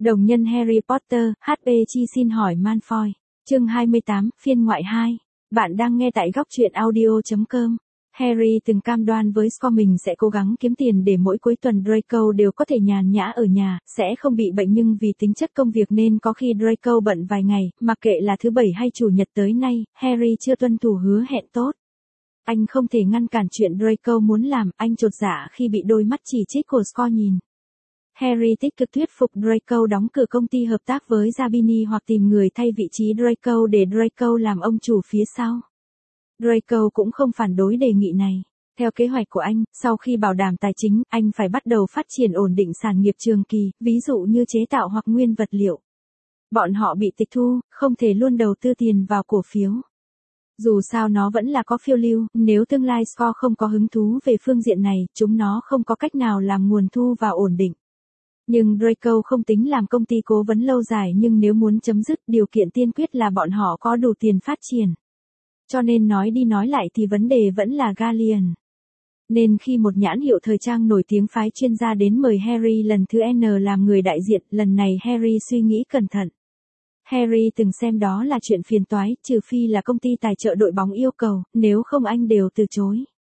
Đồng nhân Harry Potter, HP Chi xin hỏi Malfoy. Chương 28, phiên ngoại 2. Bạn đang nghe tại góc truyện audio.com. Harry từng cam đoan với Scott mình sẽ cố gắng kiếm tiền để mỗi cuối tuần Draco đều có thể nhàn nhã ở nhà, sẽ không bị bệnh, nhưng vì tính chất công việc nên có khi Draco bận vài ngày, mặc kệ là thứ bảy hay chủ nhật tới nay, Harry chưa tuân thủ hứa hẹn tốt. Anh không thể ngăn cản chuyện Draco muốn làm, anh chột dạ khi bị đôi mắt chỉ trích của Scott nhìn. Harry tích cực thuyết phục Draco đóng cửa công ty hợp tác với Zabini hoặc tìm người thay vị trí Draco để Draco làm ông chủ phía sau. Draco cũng không phản đối đề nghị này. Theo kế hoạch của anh, sau khi bảo đảm tài chính, anh phải bắt đầu phát triển ổn định sản nghiệp trường kỳ, ví dụ như chế tạo hoặc nguyên vật liệu. Bọn họ bị tịch thu, không thể luôn đầu tư tiền vào cổ phiếu. Dù sao nó vẫn là có phiêu lưu, nếu tương lai Scott không có hứng thú về phương diện này, chúng nó không có cách nào làm nguồn thu vào ổn định. Nhưng Draco không tính làm công ty cố vấn lâu dài, nhưng nếu muốn chấm dứt, điều kiện tiên quyết là bọn họ có đủ tiền phát triển. Cho nên nói đi nói lại thì vấn đề vẫn là Galleon. Nên khi một nhãn hiệu thời trang nổi tiếng phái chuyên gia đến mời Harry lần thứ N làm người đại diện, lần này Harry suy nghĩ cẩn thận. Harry từng xem đó là chuyện phiền toái, trừ phi là công ty tài trợ đội bóng yêu cầu, nếu không anh đều từ chối.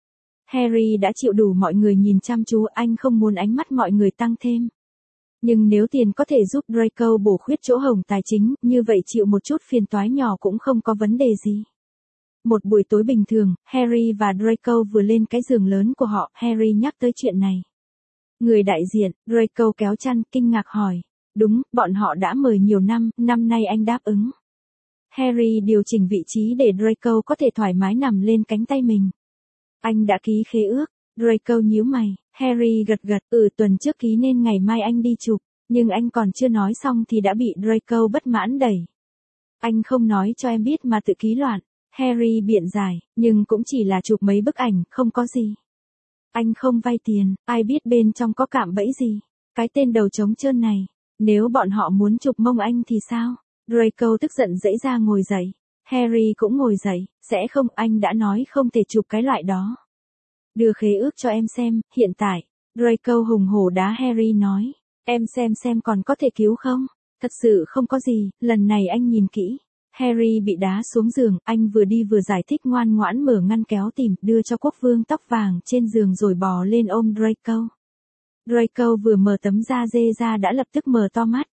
Harry đã chịu đủ mọi người nhìn chăm chú, anh không muốn ánh mắt mọi người tăng thêm. Nhưng nếu tiền có thể giúp Draco bổ khuyết chỗ hổng tài chính, như vậy chịu một chút phiền toái nhỏ cũng không có vấn đề gì. Một buổi tối bình thường, Harry và Draco vừa lên cái giường lớn của họ, Harry nhắc tới chuyện này. Người đại diện, Draco kéo chăn, kinh ngạc hỏi. Đúng, bọn họ đã mời nhiều năm, năm nay anh đáp ứng. Harry điều chỉnh vị trí để Draco có thể thoải mái nằm lên cánh tay mình. Anh đã ký khế ước. Draco nhíu mày, Harry gật gật, tuần trước ký nên ngày mai anh đi chụp, nhưng anh còn chưa nói xong thì đã bị Draco bất mãn đẩy. Anh không nói cho em biết mà tự ký loạn. Harry biện giải, nhưng cũng chỉ là chụp mấy bức ảnh, không có gì. Anh không vay tiền, ai biết bên trong có cạm bẫy gì. Cái tên đầu trống trơn này, nếu bọn họ muốn chụp mông anh thì sao? Draco tức giận giãy ra ngồi dậy. Harry cũng ngồi dậy, sẽ không, anh đã nói không thể chụp cái loại đó. Đưa khế ước cho em xem, hiện tại. Draco hùng hổ đá Harry nói. Em xem còn có thể cứu không? Thật sự không có gì, lần này anh nhìn kỹ. Harry bị đá xuống giường, anh vừa đi vừa giải thích ngoan ngoãn mở ngăn kéo tìm, đưa cho quốc vương tóc vàng trên giường rồi bò lên ôm Draco. Draco vừa mở tấm da dê ra đã lập tức mở to mắt.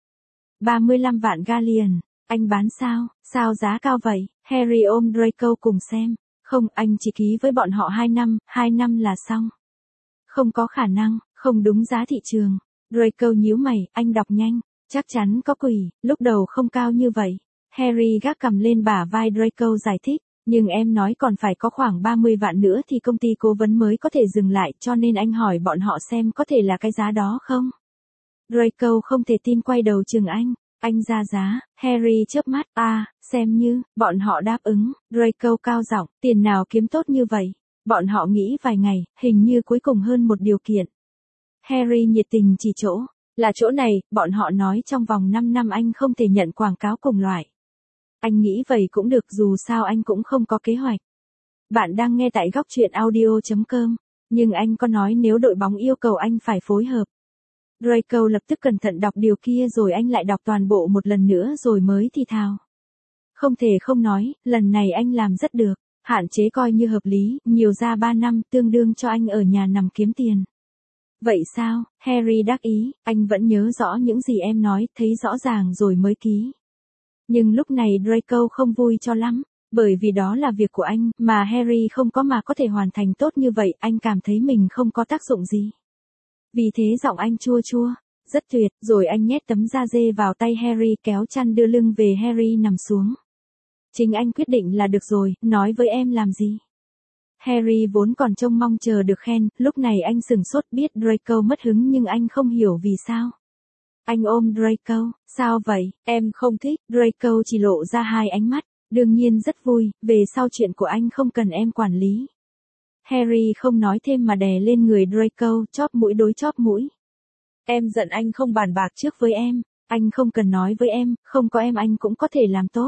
35 vạn galleon, anh bán sao, sao giá cao vậy? Harry ôm Draco cùng xem. Không, anh chỉ ký với bọn họ 2 năm là xong. Không có khả năng, không đúng giá thị trường. Draco nhíu mày, anh đọc nhanh, chắc chắn có quỷ, lúc đầu không cao như vậy. Harry gác cầm lên bả vai Draco giải thích, nhưng em nói còn phải có khoảng 30 vạn nữa thì công ty cố vấn mới có thể dừng lại, cho nên anh hỏi bọn họ xem có thể là cái giá đó không. Draco không thể tin quay đầu chừng anh ra giá. Harry chớp mắt, xem như, bọn họ đáp ứng. Draco cao giọng, tiền nào kiếm tốt như vậy. Bọn họ nghĩ vài ngày, hình như cuối cùng hơn một điều kiện. Harry nhiệt tình chỉ chỗ, là chỗ này, bọn họ nói trong vòng 5 năm anh không thể nhận quảng cáo cùng loại. Anh nghĩ vậy cũng được, dù sao anh cũng không có kế hoạch. Bạn đang nghe tại góc truyện audio.com, nhưng anh có nói nếu đội bóng yêu cầu anh phải phối hợp. Draco lập tức cẩn thận đọc điều kia rồi anh lại đọc toàn bộ một lần nữa rồi mới thì thào. Không thể không nói, lần này anh làm rất được, hạn chế coi như hợp lý, nhiều ra 3 năm tương đương cho anh ở nhà nằm kiếm tiền. Vậy sao? Harry đắc ý, anh vẫn nhớ rõ những gì em nói, thấy rõ ràng rồi mới ký. Nhưng lúc này Draco không vui cho lắm, bởi vì đó là việc của anh, mà Harry không có mà có thể hoàn thành tốt như vậy, anh cảm thấy mình không có tác dụng gì. Vì thế giọng anh chua chua, rất tuyệt, rồi anh nhét tấm da dê vào tay Harry kéo chăn đưa lưng về Harry nằm xuống. Chính anh quyết định là được rồi, nói với em làm gì. Harry vốn còn trông mong chờ được khen, lúc này anh sửng sốt biết Draco mất hứng nhưng anh không hiểu vì sao. Anh ôm Draco, sao vậy, em không thích, Draco chỉ lộ ra 2 ánh mắt, đương nhiên rất vui, về sau chuyện của anh không cần em quản lý. Harry không nói thêm mà đè lên người Draco, chóp mũi đối chóp mũi. Em giận anh không bàn bạc trước với em, anh không cần nói với em, không có em anh cũng có thể làm tốt.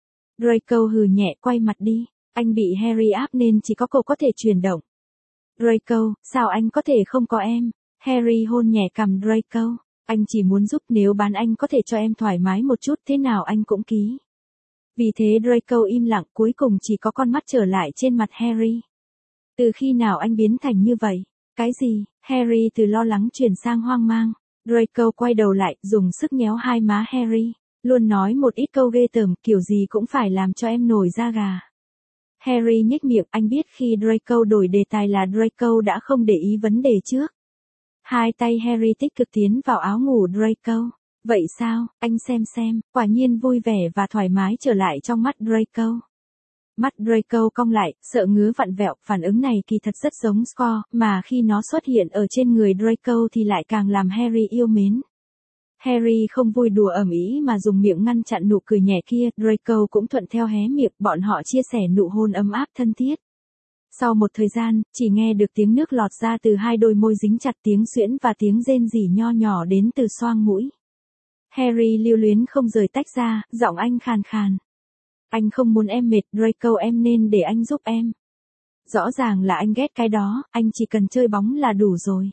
Draco hừ nhẹ quay mặt đi, anh bị Harry áp nên chỉ có cô có thể chuyển động. Draco, sao anh có thể không có em? Harry hôn nhẹ cằm Draco. Anh chỉ muốn giúp, nếu bán anh có thể cho em thoải mái một chút thế nào anh cũng ký. Vì thế Draco im lặng, cuối cùng chỉ có con mắt trở lại trên mặt Harry. Từ khi nào anh biến thành như vậy? Cái gì? Harry từ lo lắng chuyển sang hoang mang. Draco quay đầu lại, dùng sức nhéo hai má Harry. Luôn nói một ít câu ghê tởm, kiểu gì cũng phải làm cho em nổi da gà. Harry nhếch miệng, anh biết khi Draco đổi đề tài là Draco đã không để ý vấn đề trước. Hai tay Harry tích cực tiến vào áo ngủ Draco. Vậy sao, anh xem, quả nhiên vui vẻ và thoải mái trở lại trong mắt Draco. Mắt Draco cong lại, sợ ngứa vặn vẹo, phản ứng này kỳ thật rất giống Score, mà khi nó xuất hiện ở trên người Draco thì lại càng làm Harry yêu mến. Harry không vui đùa ầm ĩ mà dùng miệng ngăn chặn nụ cười nhẹ kia, Draco cũng thuận theo hé miệng, bọn họ chia sẻ nụ hôn ấm áp thân thiết. Sau một thời gian, chỉ nghe được tiếng nước lọt ra từ hai đôi môi dính chặt, tiếng xuyễn và tiếng rên rỉ nho nhỏ đến từ xoang mũi. Harry lưu luyến không rời tách ra, giọng anh khàn khàn. Anh không muốn em mệt, Draco, em nên để anh giúp em. Rõ ràng là anh ghét cái đó, anh chỉ cần chơi bóng là đủ rồi.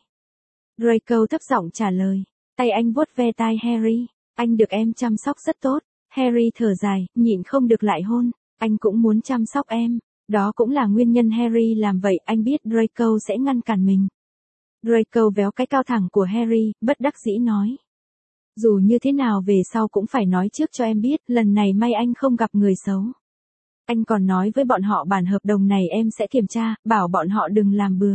Draco thấp giọng trả lời. Tay anh vuốt ve tai Harry. Anh được em chăm sóc rất tốt. Harry thở dài, nhịn không được lại hôn. Anh cũng muốn chăm sóc em. Đó cũng là nguyên nhân Harry làm vậy, anh biết Draco sẽ ngăn cản mình. Draco véo cái cao thẳng của Harry, bất đắc dĩ nói. Dù như thế nào về sau cũng phải nói trước cho em biết, lần này may anh không gặp người xấu. Anh còn nói với bọn họ bản hợp đồng này em sẽ kiểm tra, bảo bọn họ đừng làm bừa.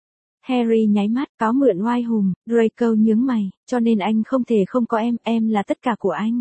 Harry nháy mắt, cáo mượn oai hùm, Draco nhướng mày, cho nên anh không thể không có em là tất cả của anh.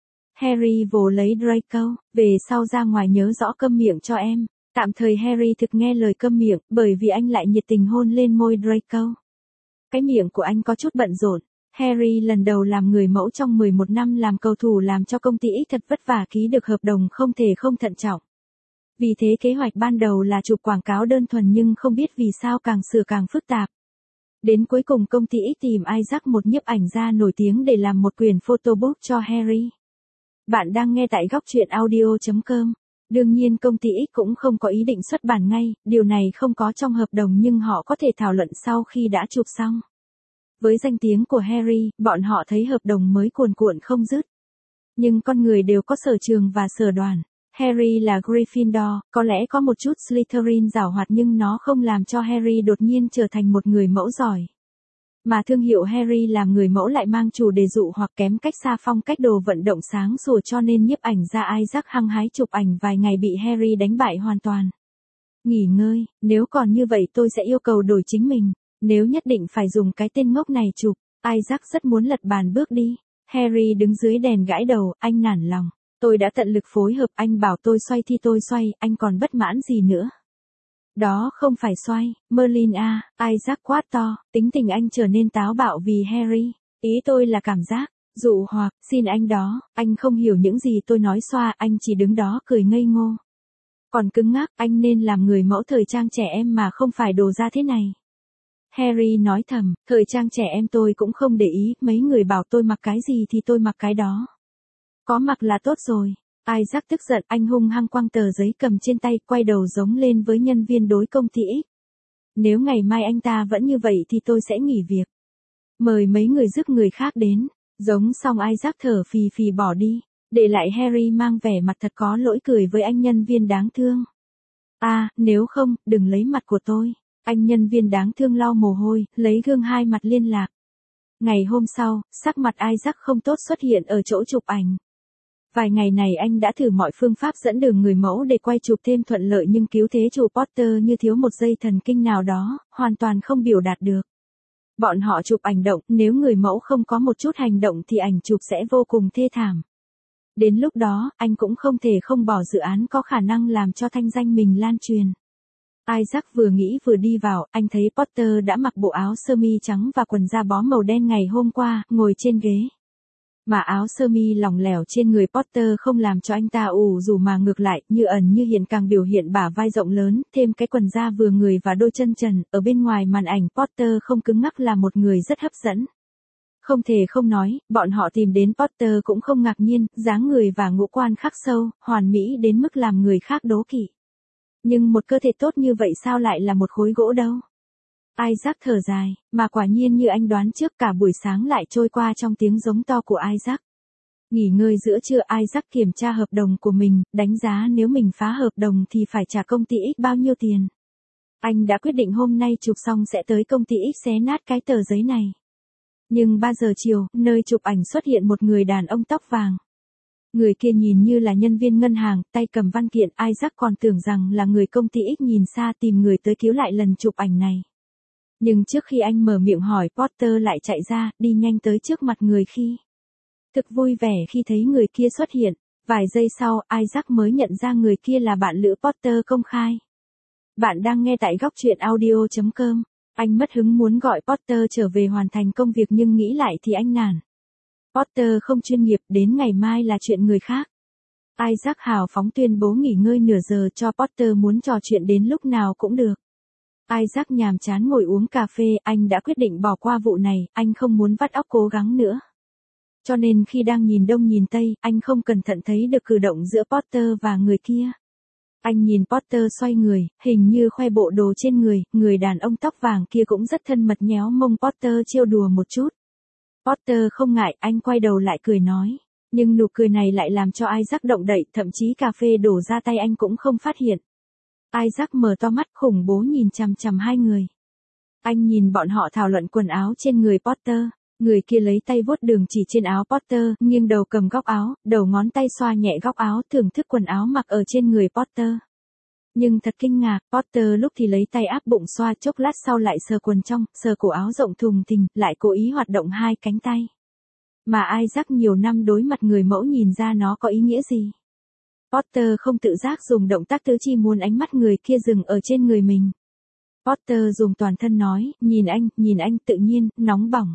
Harry vồ lấy Draco, về sau ra ngoài nhớ rõ câm miệng cho em. Tạm thời Harry thực nghe lời câm miệng, bởi vì anh lại nhiệt tình hôn lên môi Draco. Cái miệng của anh có chút bận rộn. Harry lần đầu làm người mẫu trong 11 năm làm cầu thủ làm cho công ty X thật vất vả ký được hợp đồng không thể không thận trọng. Vì thế kế hoạch ban đầu là chụp quảng cáo đơn thuần nhưng không biết vì sao càng sửa càng phức tạp. Đến cuối cùng công ty X tìm Isaac, một nhiếp ảnh gia nổi tiếng để làm một quyển photobook cho Harry. Bạn đang nghe tại góc truyện audio.com. Đương nhiên công ty X cũng không có ý định xuất bản ngay, điều này không có trong hợp đồng nhưng họ có thể thảo luận sau khi đã chụp xong. Với danh tiếng của Harry, bọn họ thấy hợp đồng mới cuồn cuộn không dứt. Nhưng con người đều có sở trường và sở đoàn. Harry là Gryffindor, có lẽ có một chút Slytherin giảo hoạt nhưng nó không làm cho Harry đột nhiên trở thành một người mẫu giỏi. Mà thương hiệu Harry làm người mẫu lại mang chủ đề dụ hoặc kém cách xa phong cách đồ vận động sáng sủa, cho nên nhiếp ảnh gia Isaac hăng hái chụp ảnh vài ngày bị Harry đánh bại hoàn toàn. Nghỉ ngơi, nếu còn như vậy tôi sẽ yêu cầu đổi chính mình. Nếu nhất định phải dùng cái tên ngốc này chụp, Isaac rất muốn lật bàn bước đi. Harry đứng dưới đèn gãi đầu, anh nản lòng. Tôi đã tận lực phối hợp, anh bảo tôi xoay thì tôi xoay, anh còn bất mãn gì nữa. Đó không phải xoay, Merlin à, Isaac quát to, tính tình anh trở nên táo bạo vì Harry. Ý tôi là cảm giác, dụ hoặc, xin anh đó, anh không hiểu những gì tôi nói xoa, anh chỉ đứng đó cười ngây ngô. Còn cứng ngắc, anh nên làm người mẫu thời trang trẻ em mà không phải đồ ra thế này. Harry nói thầm, thời trang trẻ em tôi cũng không để ý, mấy người bảo tôi mặc cái gì thì tôi mặc cái đó. Có mặc là tốt rồi. Isaac tức giận, anh hung hăng quăng tờ giấy cầm trên tay, quay đầu giống lên với nhân viên đối công ty X. Nếu ngày mai anh ta vẫn như vậy thì tôi sẽ nghỉ việc. Mời mấy người giúp người khác đến. Giống xong Isaac thở phì phì bỏ đi. Để lại Harry mang vẻ mặt thật có lỗi cười với anh nhân viên đáng thương. À, nếu không, đừng lấy mặt của tôi. Anh nhân viên đáng thương lau mồ hôi, lấy gương hai mặt liên lạc. Ngày hôm sau, sắc mặt Isaac không tốt xuất hiện ở chỗ chụp ảnh. Vài ngày này anh đã thử mọi phương pháp dẫn đường người mẫu để quay chụp thêm thuận lợi nhưng cứu thế chủ Potter như thiếu một dây thần kinh nào đó, hoàn toàn không biểu đạt được. Bọn họ chụp ảnh động, nếu người mẫu không có một chút hành động thì ảnh chụp sẽ vô cùng thê thảm. Đến lúc đó, anh cũng không thể không bỏ dự án có khả năng làm cho thanh danh mình lan truyền. Isaac vừa nghĩ vừa đi vào, anh thấy Potter đã mặc bộ áo sơ mi trắng và quần da bó màu đen ngày hôm qua, ngồi trên ghế. Mà áo sơ mi lỏng lẻo trên người Potter không làm cho anh ta ủ rũ mà ngược lại, như ẩn như hiện càng biểu hiện bả vai rộng lớn, thêm cái quần da vừa người và đôi chân trần, ở bên ngoài màn ảnh Potter không cứng ngắc là một người rất hấp dẫn. Không thể không nói, bọn họ tìm đến Potter cũng không ngạc nhiên, dáng người và ngũ quan khắc sâu, hoàn mỹ đến mức làm người khác đố kỵ. Nhưng một cơ thể tốt như vậy sao lại là một khối gỗ đâu? Isaac thở dài, mà quả nhiên như anh đoán trước cả buổi sáng lại trôi qua trong tiếng giống to của Isaac. Nghỉ ngơi giữa trưa Isaac kiểm tra hợp đồng của mình, đánh giá nếu mình phá hợp đồng thì phải trả công ty X bao nhiêu tiền. Anh đã quyết định hôm nay chụp xong sẽ tới công ty X xé nát cái tờ giấy này. Nhưng 3 giờ chiều, nơi chụp ảnh xuất hiện một người đàn ông tóc vàng. Người kia nhìn như là nhân viên ngân hàng, tay cầm văn kiện, Isaac còn tưởng rằng là người công ty X nhìn xa tìm người tới cứu lại lần chụp ảnh này. Nhưng trước khi anh mở miệng hỏi Porter lại chạy ra, đi nhanh tới trước mặt người khi. Thực vui vẻ khi thấy người kia xuất hiện, vài giây sau, Isaac mới nhận ra người kia là bạn lữ Porter công khai. Bạn đang nghe tại góc truyện audio.com. Anh mất hứng muốn gọi Porter trở về hoàn thành công việc nhưng nghĩ lại thì anh nản. Porter không chuyên nghiệp, đến ngày mai là chuyện người khác. Isaac hào phóng tuyên bố nghỉ ngơi nửa giờ cho Porter muốn trò chuyện đến lúc nào cũng được. Isaac nhàm chán ngồi uống cà phê, anh đã quyết định bỏ qua vụ này, anh không muốn vắt óc cố gắng nữa. Cho nên khi đang nhìn đông nhìn tây, anh không cẩn thận thấy được cử động giữa Porter và người kia. Anh nhìn Porter xoay người, hình như khoe bộ đồ trên người đàn ông tóc vàng kia cũng rất thân mật nhéo mông Porter trêu đùa một chút. Porter không ngại, anh quay đầu lại cười nói. Nhưng nụ cười này lại làm cho Isaac động đậy, thậm chí cà phê đổ ra tay anh cũng không phát hiện. Isaac mở to mắt khủng bố nhìn chằm chằm hai người. Anh nhìn bọn họ thảo luận quần áo trên người Porter. Người kia lấy tay vuốt đường chỉ trên áo Porter, nghiêng đầu cầm góc áo, đầu ngón tay xoa nhẹ góc áo thưởng thức quần áo mặc ở trên người Porter. Nhưng thật kinh ngạc, Porter lúc thì lấy tay áp bụng xoa chốc lát sau lại sờ quần trong, sờ cổ áo rộng thùng thình, lại cố ý hoạt động hai cánh tay. Mà Isaac nhiều năm đối mặt người mẫu nhìn ra nó có ý nghĩa gì. Porter không tự giác dùng động tác tứ chi muốn ánh mắt người kia dừng ở trên người mình. Porter dùng toàn thân nói, nhìn anh tự nhiên, nóng bỏng.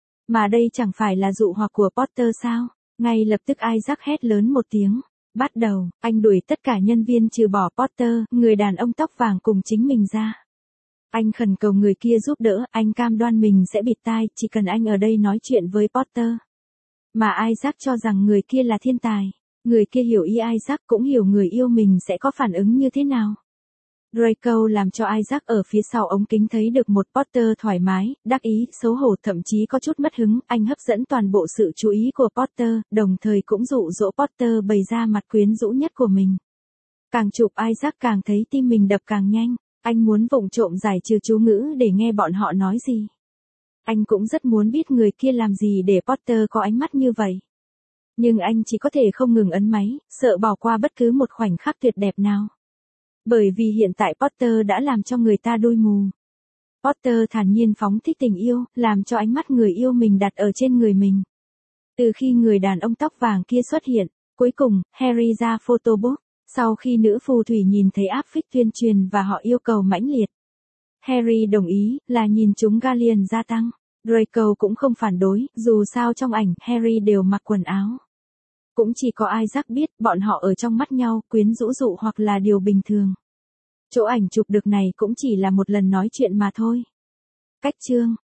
Mà đây chẳng phải là dụ hoặc của Porter sao? Ngay lập tức Isaac hét lớn một tiếng. Bắt đầu, anh đuổi tất cả nhân viên trừ bỏ Porter, người đàn ông tóc vàng cùng chính mình ra. Anh khẩn cầu người kia giúp đỡ, anh cam đoan mình sẽ bịt tai, chỉ cần anh ở đây nói chuyện với Porter. Mà Isaac cho rằng người kia là thiên tài. Người kia hiểu ý Isaac cũng hiểu người yêu mình sẽ có phản ứng như thế nào. Draco làm cho Isaac ở phía sau ống kính thấy được một Porter thoải mái, đắc ý, xấu hổ thậm chí có chút mất hứng. Anh hấp dẫn toàn bộ sự chú ý của Porter, đồng thời cũng dụ dỗ Porter bày ra mặt quyến rũ nhất của mình. Càng chụp Isaac càng thấy tim mình đập càng nhanh. Anh muốn vụng trộm giải trừ chú ngữ để nghe bọn họ nói gì. Anh cũng rất muốn biết người kia làm gì để Porter có ánh mắt như vậy. Nhưng anh chỉ có thể không ngừng ấn máy, sợ bỏ qua bất cứ một khoảnh khắc tuyệt đẹp nào. Bởi vì hiện tại Porter đã làm cho người ta đôi mù. Porter thản nhiên phóng thích tình yêu, làm cho ánh mắt người yêu mình đặt ở trên người mình. Từ khi người đàn ông tóc vàng kia xuất hiện, cuối cùng, Harry ra photobooth. Sau khi nữ phù thủy nhìn thấy áp phích tuyên truyền và họ yêu cầu mãnh liệt. Harry đồng ý, là nhìn chúng Galleon gia tăng. Draco cũng không phản đối, dù sao trong ảnh, Harry đều mặc quần áo. Cũng chỉ có Isaac biết, bọn họ ở trong mắt nhau, quyến rũ dụ hoặc là điều bình thường. Chỗ ảnh chụp được này cũng chỉ là một lần nói chuyện mà thôi. Cách chương